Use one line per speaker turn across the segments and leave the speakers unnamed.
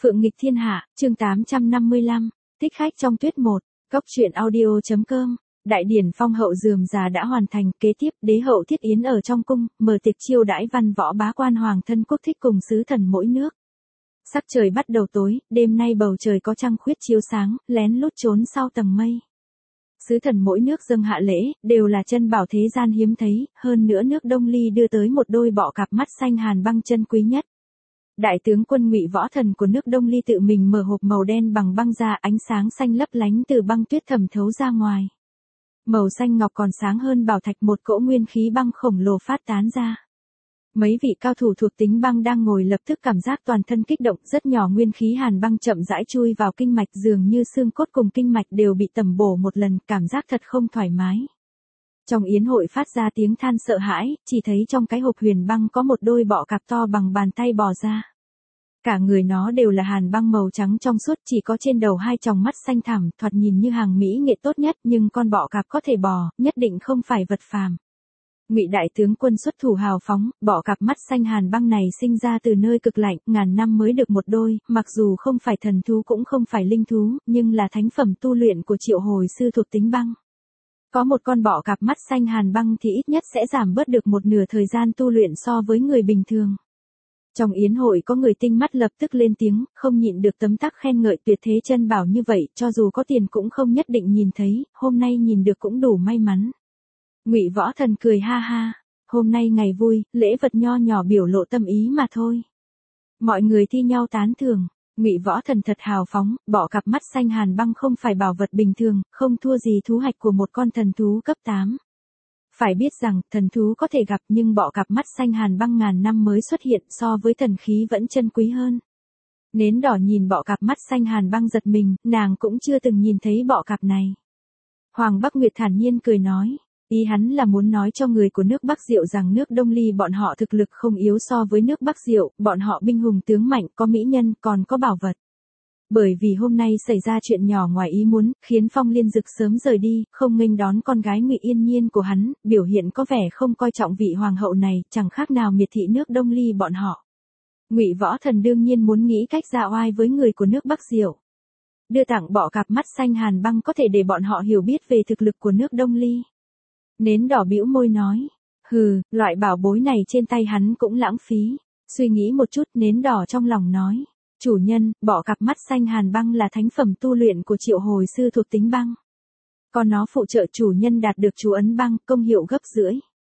Phượng nghịch thiên hạ, chương 855, thích khách trong tuyết 1, Cốc truyện audio.com. Đại điển phong hậu rườm rà đã hoàn thành, kế tiếp đế hậu thiết yến ở trong cung, mở tiệc chiêu đãi văn võ bá quan hoàng thân quốc thích cùng sứ thần mỗi nước. Sắc trời bắt đầu tối, đêm nay bầu trời có trăng khuyết chiếu sáng, lén lút trốn sau tầng mây. Sứ thần mỗi nước dâng hạ lễ, đều là chân bảo thế gian hiếm thấy, hơn nữa nước Đông Ly đưa tới một đôi bọ cạp mắt xanh hàn băng chân quý nhất. Đại tướng quân Ngụy Võ Thần của nước Đông Ly tự mình mở hộp màu đen bằng băng ra, ánh sáng xanh lấp lánh từ băng tuyết thẩm thấu ra ngoài. Màu xanh ngọc còn sáng hơn bảo thạch, một cỗ nguyên khí băng khổng lồ phát tán ra. Mấy vị cao thủ thuộc tính băng đang ngồi lập tức cảm giác toàn thân kích động, rất nhỏ nguyên khí hàn băng chậm rãi chui vào kinh mạch, dường như xương cốt cùng kinh mạch đều bị tẩm bổ một lần, cảm giác thật không thoải mái. Trong yến hội phát ra tiếng than sợ hãi, chỉ thấy trong cái hộp huyền băng có một đôi bọ cạp to bằng bàn tay bò ra. Cả người nó đều là hàn băng màu trắng trong suốt, chỉ có trên đầu hai tròng mắt xanh thẳm, thoạt nhìn như hàng mỹ nghệ tốt nhất, nhưng con bọ cạp có thể bò, nhất định không phải vật phàm. Ngụy đại tướng quân xuất thủ hào phóng, bọ cạp mắt xanh hàn băng này sinh ra từ nơi cực lạnh, ngàn năm mới được một đôi, mặc dù không phải thần thú cũng không phải linh thú, nhưng là thánh phẩm tu luyện của Triệu Hồi sư thuộc tính băng. Có một con bọ cạp mắt xanh hàn băng thì ít nhất sẽ giảm bớt được một nửa thời gian tu luyện so với người bình thường. Trong yến hội có người tinh mắt lập tức lên tiếng, không nhịn được tấm tắc khen ngợi tuyệt thế chân bảo như vậy, cho dù có tiền cũng không nhất định nhìn thấy, hôm nay nhìn được cũng đủ may mắn. Ngụy Võ Thần cười ha ha, hôm nay ngày vui, lễ vật nho nhỏ biểu lộ tâm ý mà thôi. Mọi người thi nhau tán thưởng. Ngụy Võ Thần thật hào phóng, bọ cạp mắt xanh hàn băng không phải bảo vật bình thường, không thua gì thú hạch của một con thần thú cấp 8. Phải biết rằng, thần thú có thể gặp nhưng bọ cạp mắt xanh hàn băng ngàn năm mới xuất hiện, so với thần khí vẫn chân quý hơn. Nến đỏ nhìn bọ cạp mắt xanh hàn băng giật mình, nàng cũng chưa từng nhìn thấy bọ cạp này. Hoàng Bắc Nguyệt thản nhiên cười nói, ý hắn là muốn nói cho người của nước Bắc Diệu rằng nước Đông Ly bọn họ thực lực không yếu so với nước Bắc Diệu, bọn họ binh hùng tướng mạnh, có mỹ nhân, còn có bảo vật. Bởi vì hôm nay xảy ra chuyện nhỏ ngoài ý muốn, khiến Phong Liên Dực sớm rời đi, không nghênh đón con gái Ngụy Yên Nhiên của hắn, biểu hiện có vẻ không coi trọng vị hoàng hậu này, chẳng khác nào miệt thị nước Đông Ly bọn họ. Ngụy Võ Thần đương nhiên muốn nghĩ cách ra oai với người của nước Bắc Diệu. Đưa tặng bọ cạp mắt xanh hàn băng có thể để bọn họ hiểu biết về thực lực của nước Đông Ly. Nến đỏ bĩu môi nói, hừ, loại bảo bối này trên tay hắn cũng lãng phí. Suy nghĩ một chút, nến đỏ trong lòng nói, chủ nhân, bọ cạp mắt xanh hàn băng là thánh phẩm tu luyện của Triệu Hồi sư thuộc tính băng. Còn nó phụ trợ chủ nhân đạt được chú ấn băng, công hiệu gấp rưỡi.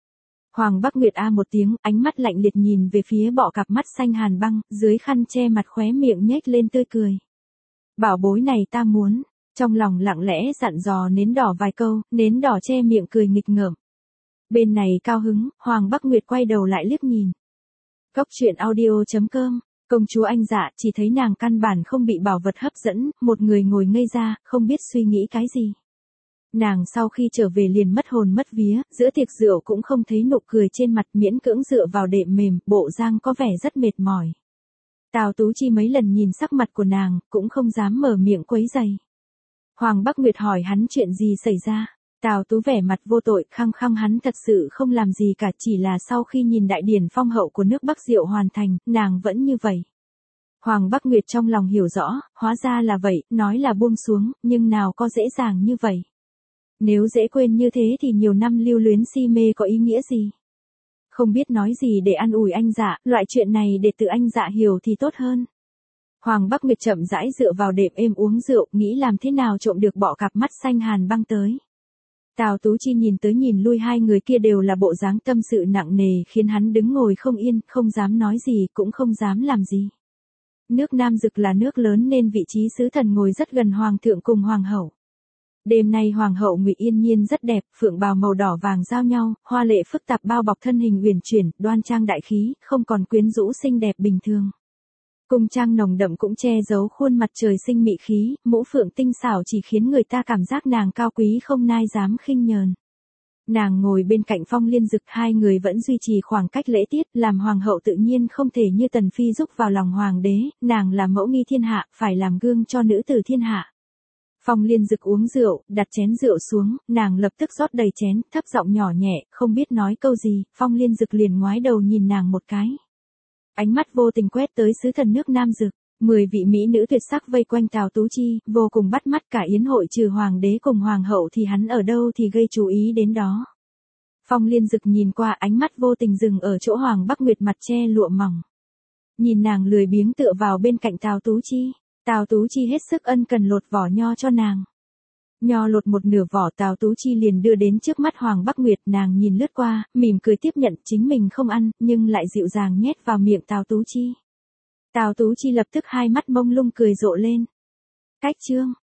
Hoàng Bắc Nguyệt a một tiếng, ánh mắt lạnh liệt nhìn về phía bọ cạp mắt xanh hàn băng, dưới khăn che mặt khóe miệng nhếch lên tươi cười. Bảo bối này ta muốn. Trong lòng lặng lẽ dặn dò nến đỏ vài câu, nến đỏ che miệng cười nghịch ngợm. Bên này cao hứng, Hoàng Bắc Nguyệt quay đầu lại liếc nhìn. Cốc truyện audio.com, công chúa Anh Dạ chỉ thấy nàng căn bản không bị bảo vật hấp dẫn, một người ngồi ngây ra, không biết suy nghĩ cái gì. Nàng sau khi trở về liền mất hồn mất vía, giữa tiệc rượu cũng không thấy nụ cười trên mặt, miễn cưỡng dựa vào đệm mềm, bộ dáng có vẻ rất mệt mỏi. Tào Tú Chi mấy lần nhìn sắc mặt của nàng, cũng không dám mở miệng quấy rầy. Hoàng Bắc Nguyệt hỏi hắn chuyện gì xảy ra. Tào Tú vẻ mặt vô tội, khăng khăng hắn thật sự không làm gì cả, chỉ là sau khi nhìn đại điển phong hậu của nước Bắc Diệu hoàn thành, nàng vẫn như vậy. Hoàng Bắc Nguyệt trong lòng hiểu rõ, hóa ra là vậy, nói là buông xuống, nhưng nào có dễ dàng như vậy. Nếu dễ quên như thế thì nhiều năm lưu luyến si mê có ý nghĩa gì? Không biết nói gì để an ủi anh Dạ, loại chuyện này để tự anh Dạ hiểu thì tốt hơn. Hoàng Bắc Nguyệt chậm rãi dựa vào đệm êm uống rượu, nghĩ làm thế nào trộm được bọ cạp mắt xanh hàn băng tới. Tào Tú Chi nhìn tới nhìn lui, hai người kia đều là bộ dáng tâm sự nặng nề, khiến hắn đứng ngồi không yên, không dám nói gì, cũng không dám làm gì. Nước Nam Dực là nước lớn nên vị trí sứ thần ngồi rất gần hoàng thượng cùng hoàng hậu. Đêm nay hoàng hậu Ngụy Yên Nhiên rất đẹp, phượng bào màu đỏ vàng giao nhau, hoa lệ phức tạp bao bọc thân hình uyển chuyển, đoan trang đại khí, không còn quyến rũ xinh đẹp bình thường. Cung trang nồng đậm cũng che giấu khuôn mặt trời sinh mị khí, mũ phượng tinh xảo chỉ khiến người ta cảm giác nàng cao quý không nai dám khinh nhờn. Nàng ngồi bên cạnh Phong Liên Dực, hai người vẫn duy trì khoảng cách lễ tiết, làm hoàng hậu tự nhiên không thể như Tần Phi rúc vào lòng hoàng đế, nàng là mẫu nghi thiên hạ, phải làm gương cho nữ tử thiên hạ. Phong Liên Dực uống rượu, đặt chén rượu xuống, nàng lập tức rót đầy chén, thấp giọng nhỏ nhẹ, không biết nói câu gì, Phong Liên Dực liền ngoái đầu nhìn nàng một cái. Ánh mắt vô tình quét tới sứ thần nước Nam Dực, 10 vị mỹ nữ tuyệt sắc vây quanh Tào Tú Chi, vô cùng bắt mắt, cả yến hội trừ hoàng đế cùng hoàng hậu thì hắn ở đâu thì gây chú ý đến đó. Phong Liên Dực nhìn qua, ánh mắt vô tình dừng ở chỗ Hoàng Bắc Nguyệt mặt che lụa mỏng. Nhìn nàng lười biếng tựa vào bên cạnh Tào Tú Chi, Tào Tú Chi hết sức ân cần lột vỏ nho cho nàng. Nho lột một nửa vỏ, Tào Tú Chi liền đưa đến trước mắt Hoàng Bắc Nguyệt, nàng nhìn lướt qua, mỉm cười tiếp nhận, chính mình không ăn, nhưng lại dịu dàng nhét vào miệng Tào Tú Chi. Tào Tú Chi lập tức hai mắt mông lung cười rộ lên. Cách chương